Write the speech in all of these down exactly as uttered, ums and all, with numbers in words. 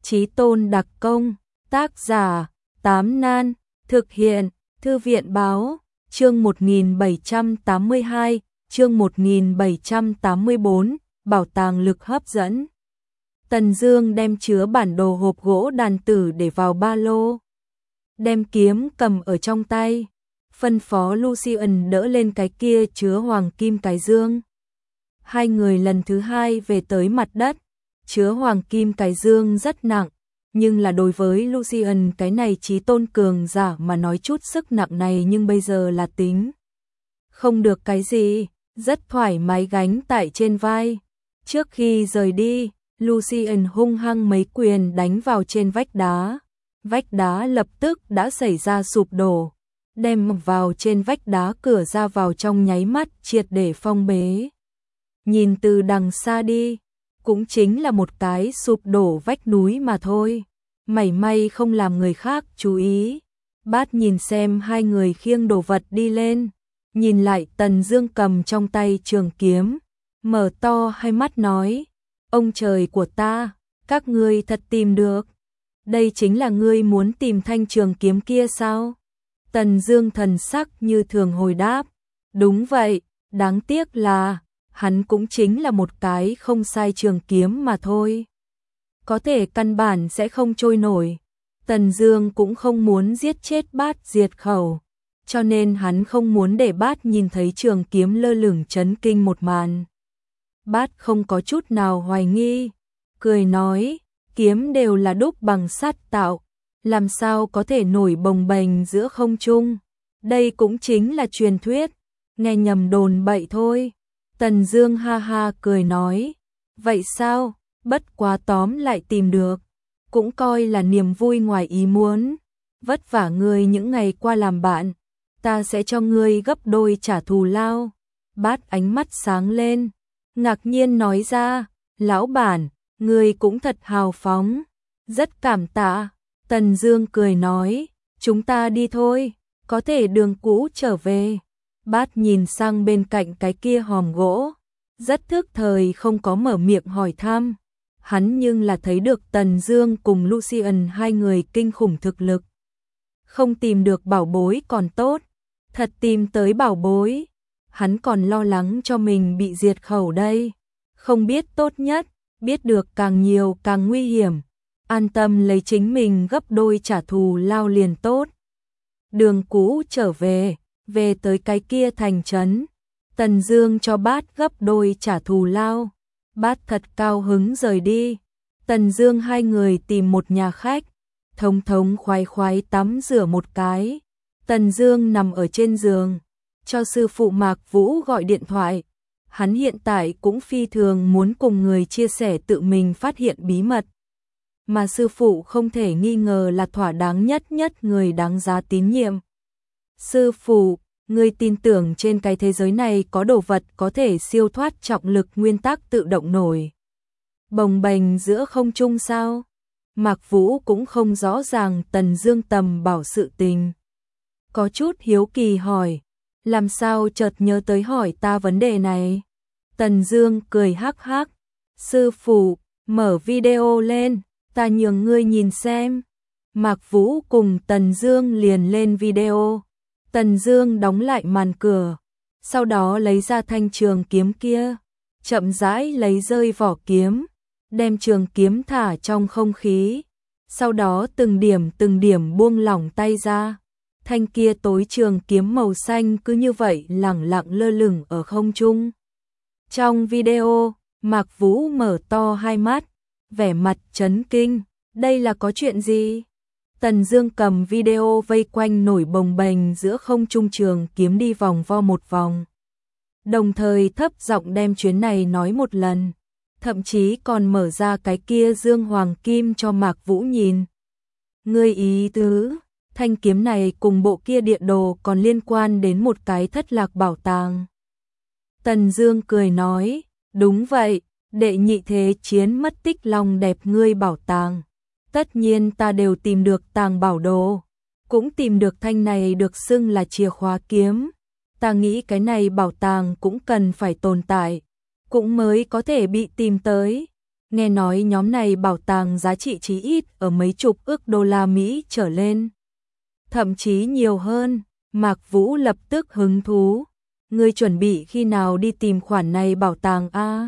Chí Tôn đặc công, tác giả, Tám Nan, thực hiện, Thư viện báo, chương một nghìn bảy trăm tám mươi hai, chương một nghìn bảy trăm tám mươi bốn, bảo tàng lực hấp dẫn. Tần Dương đem chứa bản đồ hộp gỗ đàn tử để vào ba lô, đem kiếm cầm ở trong tay, phân phó Lucian đỡ lên cái kia chứa hoàng kim cái dương. Hai người lần thứ hai về tới mặt đất, chứa hoàng kim cái dương rất nặng, nhưng là đối với Lucian cái này chí tôn cường giả mà nói chút sức nặng này nhưng bây giờ là tính không được cái gì, rất thoải mái gánh tại trên vai. Trước khi rời đi, Lucian hung hăng mấy quyền đánh vào trên vách đá. Vách đá lập tức đã xảy ra sụp đổ, đem vào trên vách đá cửa ra vào trong nháy mắt triệt để phong bế. Nhìn từ đằng xa đi, cũng chính là một cái sụp đổ vách núi mà thôi, mảy may không làm người khác chú ý. Bát nhìn xem hai người khiêng đồ vật đi lên, nhìn lại Tần Dương cầm trong tay trường kiếm, mở to hai mắt nói: "Ông trời của ta, các ngươi thật tìm được. Đây chính là ngươi muốn tìm thanh trường kiếm kia sao?" Tần Dương thần sắc như thường hồi đáp: "Đúng vậy, đáng tiếc là hắn cũng chính là một cái không sai trường kiếm mà thôi. Có thể căn bản sẽ không trôi nổi." Tần Dương cũng không muốn giết chết Bát diệt khẩu, cho nên hắn không muốn để Bát nhìn thấy trường kiếm lơ lửng chấn kinh một màn. Bát không có chút nào hoài nghi, cười nói: "Kiếm đều là đúc bằng sắt tạo, làm sao có thể nổi bồng bềnh giữa không trung? Đây cũng chính là truyền thuyết, nghe nhầm đồn bậy thôi." Tần Dương ha ha cười nói: "Vậy sao, bất quá tóm lại tìm được, cũng coi là niềm vui ngoài ý muốn. Vất vả ngươi những ngày qua làm bạn, ta sẽ cho ngươi gấp đôi trả thù lao." Bát ánh mắt sáng lên, ngạc nhiên nói ra: "Lão bản, ngươi cũng thật hào phóng, rất cảm tạ." Tần Dương cười nói: "Chúng ta đi thôi, có thể đường cũ trở về." Bát nhìn sang bên cạnh cái kia hòm gỗ, rất thức thời không có mở miệng hỏi thăm. Hắn nhưng là thấy được Tần Dương cùng Lucian hai người kinh khủng thực lực. Không tìm được bảo bối còn tốt, thật tìm tới bảo bối, hắn còn lo lắng cho mình bị diệt khẩu đây. Không biết tốt nhất, biết được càng nhiều càng nguy hiểm, an tâm lấy chính mình gấp đôi trả thù lao liền tốt. Đường cũ trở về, về tới cái kia thành trấn, Tần Dương cho Bát gấp đôi trả thù lao. Bát thật cao hứng rời đi. Tần Dương hai người tìm một nhà khách, thống thống khoái khoái tắm rửa một cái. Tần Dương nằm ở trên giường, cho sư phụ Mạc Vũ gọi điện thoại. Hắn hiện tại cũng phi thường muốn cùng người chia sẻ tự mình phát hiện bí mật, mà sư phụ không thể nghi ngờ là thỏa đáng nhất nhất người đáng giá tín nhiệm. "Sư phụ, ngươi tin tưởng trên cái thế giới này có đồ vật có thể siêu thoát trọng lực nguyên tắc tự động nổi bồng bềnh giữa không trung sao?" Mạc Vũ cũng không rõ ràng Tần Dương tầm bảo sự tình, có chút hiếu kỳ hỏi: "Làm sao chợt nhớ tới hỏi ta vấn đề này?" Tần Dương cười hắc hắc: "Sư phụ, mở video lên, ta nhường ngươi nhìn xem." Mạc Vũ cùng Tần Dương liền lên video. Tần Dương đóng lại màn cửa, sau đó lấy ra thanh trường kiếm kia, chậm rãi lấy rơi vỏ kiếm, đem trường kiếm thả trong không khí, sau đó từng điểm từng điểm buông lỏng tay ra. Thanh kia tối trường kiếm màu xanh cứ như vậy lẳng lặng lơ lửng ở không trung. Trong video, Mạc Vũ mở to hai mắt, vẻ mặt chấn kinh: "Đây là có chuyện gì?" Tần Dương cầm video vây quanh nổi bồng bềnh giữa không trung trường kiếm đi vòng vo một vòng, đồng thời thấp giọng đem chuyến này nói một lần, thậm chí còn mở ra cái kia dương hoàng kim cho Mạc Vũ nhìn. "Ngươi ý tứ, thanh kiếm này cùng bộ kia địa đồ còn liên quan đến một cái thất lạc bảo tàng?" Tần Dương cười nói: "Đúng vậy, đệ nhị thế chiến mất tích long đẹp ngươi bảo tàng. Tất nhiên ta đều tìm được tàng bảo đồ, cũng tìm được thanh này được xưng là chìa khóa kiếm. Ta nghĩ cái này bảo tàng cũng cần phải tồn tại, cũng mới có thể bị tìm tới. Nghe nói nhóm này bảo tàng giá trị chí ít ở mấy chục ức đô la Mỹ trở lên. Thậm chí nhiều hơn, Mạc Vũ lập tức hứng thú. Ngươi chuẩn bị khi nào đi tìm khoản này bảo tàng a?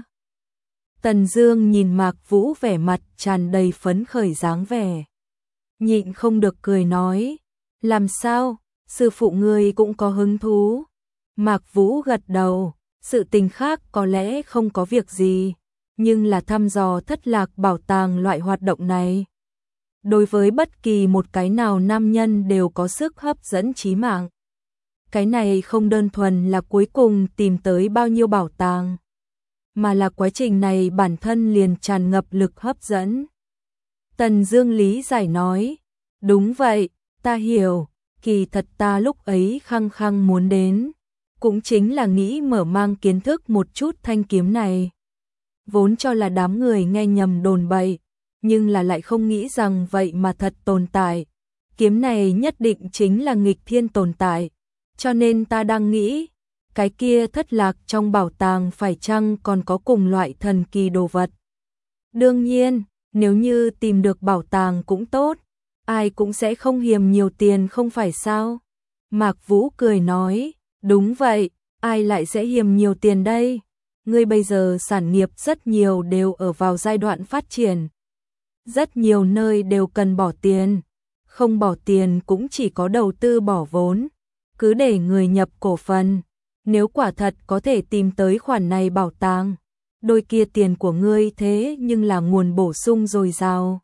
Tần Dương nhìn Mạc Vũ vẻ mặt tràn đầy phấn khởi dáng vẻ. Nhịn không được cười nói, làm sao, sư phụ ngươi cũng có hứng thú. Mạc Vũ gật đầu, sự tình khác có lẽ không có việc gì, nhưng là thăm dò thất lạc bảo tàng loại hoạt động này. Đối với bất kỳ một cái nào nam nhân đều có sức hấp dẫn chí mạng. Cái này không đơn thuần là cuối cùng tìm tới bao nhiêu bảo tàng, mà là quá trình này bản thân liền tràn ngập lực hấp dẫn. Tần Dương lý giải nói, đúng vậy, ta hiểu, kỳ thật ta lúc ấy khăng khăng muốn đến, cũng chính là nghĩ mở mang kiến thức một chút thanh kiếm này. Vốn cho là đám người nghe nhầm đồn bậy, nhưng là lại không nghĩ rằng vậy mà thật tồn tại. Kiếm này nhất định chính là nghịch thiên tồn tại, cho nên ta đang nghĩ, cái kia thất lạc trong bảo tàng phải chăng còn có cùng loại thần kỳ đồ vật. Đương nhiên, nếu như tìm được bảo tàng cũng tốt, ai cũng sẽ không hiềm nhiều tiền không phải sao? Mạc Vũ cười nói, đúng vậy, ai lại sẽ hiềm nhiều tiền đây? Ngươi bây giờ sản nghiệp rất nhiều đều ở vào giai đoạn phát triển. Rất nhiều nơi đều cần bỏ tiền, không bỏ tiền cũng chỉ có đầu tư bỏ vốn, cứ để người nhập cổ phần. Nếu quả thật có thể tìm tới khoản này bảo tàng, đôi kia tiền của ngươi thế nhưng là nguồn bổ sung dồi dào.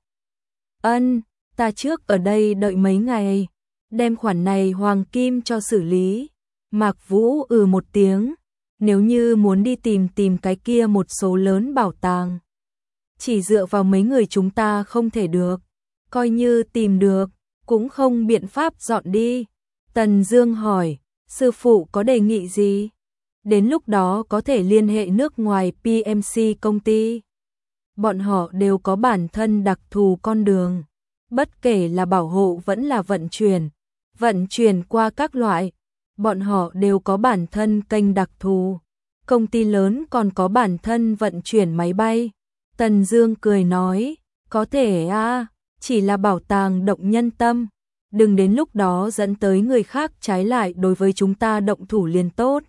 Ân, ta trước ở đây đợi mấy ngày, đem khoản này hoàng kim cho xử lý. Mạc Vũ ừ một tiếng, nếu như muốn đi tìm tìm cái kia một số lớn bảo tàng, chỉ dựa vào mấy người chúng ta không thể được, coi như tìm được, cũng không biện pháp dọn đi. Tần Dương hỏi, sư phụ có đề nghị gì? Đến lúc đó có thể liên hệ nước ngoài pê em xê công ty. Bọn họ đều có bản thân đặc thù con đường, bất kể là bảo hộ vẫn là vận chuyển, vận chuyển qua các loại, bọn họ đều có bản thân kênh đặc thù. Công ty lớn còn có bản thân vận chuyển máy bay. Tần Dương cười nói, có thể a, chỉ là bảo tàng động nhân tâm, đừng đến lúc đó dẫn tới người khác trái lại đối với chúng ta động thủ liền tốt.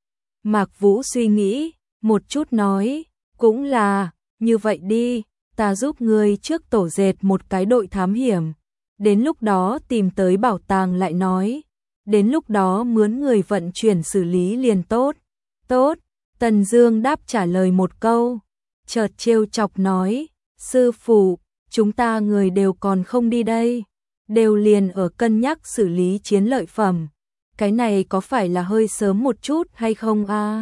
Mạc Vũ suy nghĩ một chút nói, cũng là, như vậy đi, ta giúp ngươi trước tổ dệt một cái đội thám hiểm, đến lúc đó tìm tới bảo tàng lại nói, đến lúc đó mướn người vận chuyển xử lý liền tốt. Tốt, Tần Dương đáp trả lời một câu, chợt trêu chọc nói, sư phụ, chúng ta người đều còn không đi đây, đều liền ở cân nhắc xử lý chiến lợi phẩm, cái này có phải là hơi sớm một chút hay không a?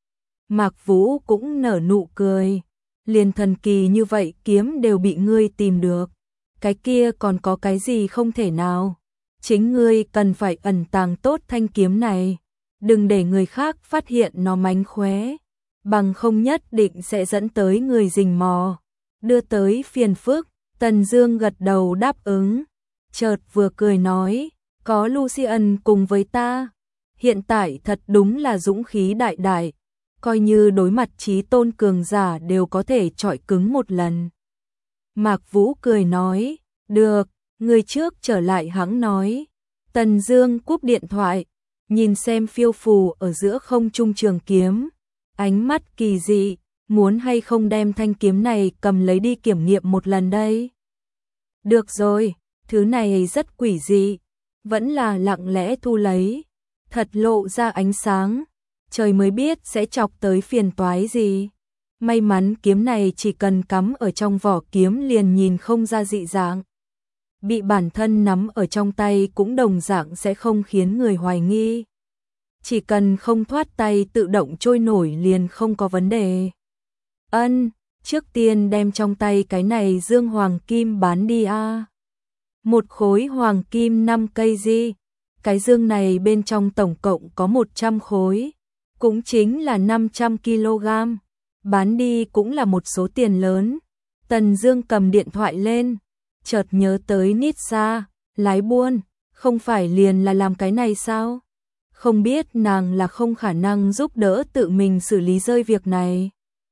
Mạc Vũ cũng nở nụ cười, liền thần kỳ như vậy kiếm đều bị ngươi tìm được, cái kia còn có cái gì không thể nào? Chính ngươi cần phải ẩn tàng tốt thanh kiếm này, đừng để người khác phát hiện nó mánh khóe, bằng không nhất định sẽ dẫn tới người rình mò, đưa tới phiền phức. Tần Dương gật đầu đáp ứng, chợt vừa cười nói, có Lucian cùng với ta, hiện tại thật đúng là dũng khí đại đại, coi như đối mặt chí tôn cường giả đều có thể chọi cứng một lần. Mạc Vũ cười nói, được, người trước trở lại hãng nói. Tần Dương cúp điện thoại, nhìn xem phiêu phù ở giữa không trung trường kiếm, ánh mắt kỳ dị, muốn hay không đem thanh kiếm này cầm lấy đi kiểm nghiệm một lần đây. Được rồi, thứ này rất quỷ dị, vẫn là lặng lẽ thu lấy, thật lộ ra ánh sáng, trời mới biết sẽ chọc tới phiền toái gì. May mắn kiếm này chỉ cần cắm ở trong vỏ kiếm liền nhìn không ra dị dạng, bị bản thân nắm ở trong tay cũng đồng dạng sẽ không khiến người hoài nghi. Chỉ cần không thoát tay tự động trôi nổi liền không có vấn đề. Ân, trước tiên đem trong tay cái này dương hoàng kim bán đi a. Một khối hoàng kim năm cây gì? Cái dương này bên trong tổng cộng có một trăm khối, cũng chính là năm trăm ki lô gam. Bán đi cũng là một số tiền lớn. Tần Dương cầm điện thoại lên, chợt nhớ tới Nitsa, lái buôn, không phải liền là làm cái này sao? Không biết nàng là không khả năng giúp đỡ tự mình xử lý rơi việc này.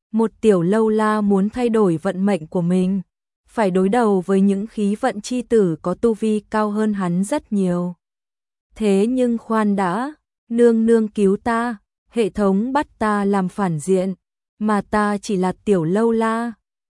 Một tiểu lâu la muốn thay đổi vận mệnh của mình, phải đối đầu với những khí vận chi tử có tu vi cao hơn hắn rất nhiều. Thế nhưng khoan đã, nương nương cứu ta, hệ thống bắt ta làm phản diện, mà ta chỉ là tiểu lâu la,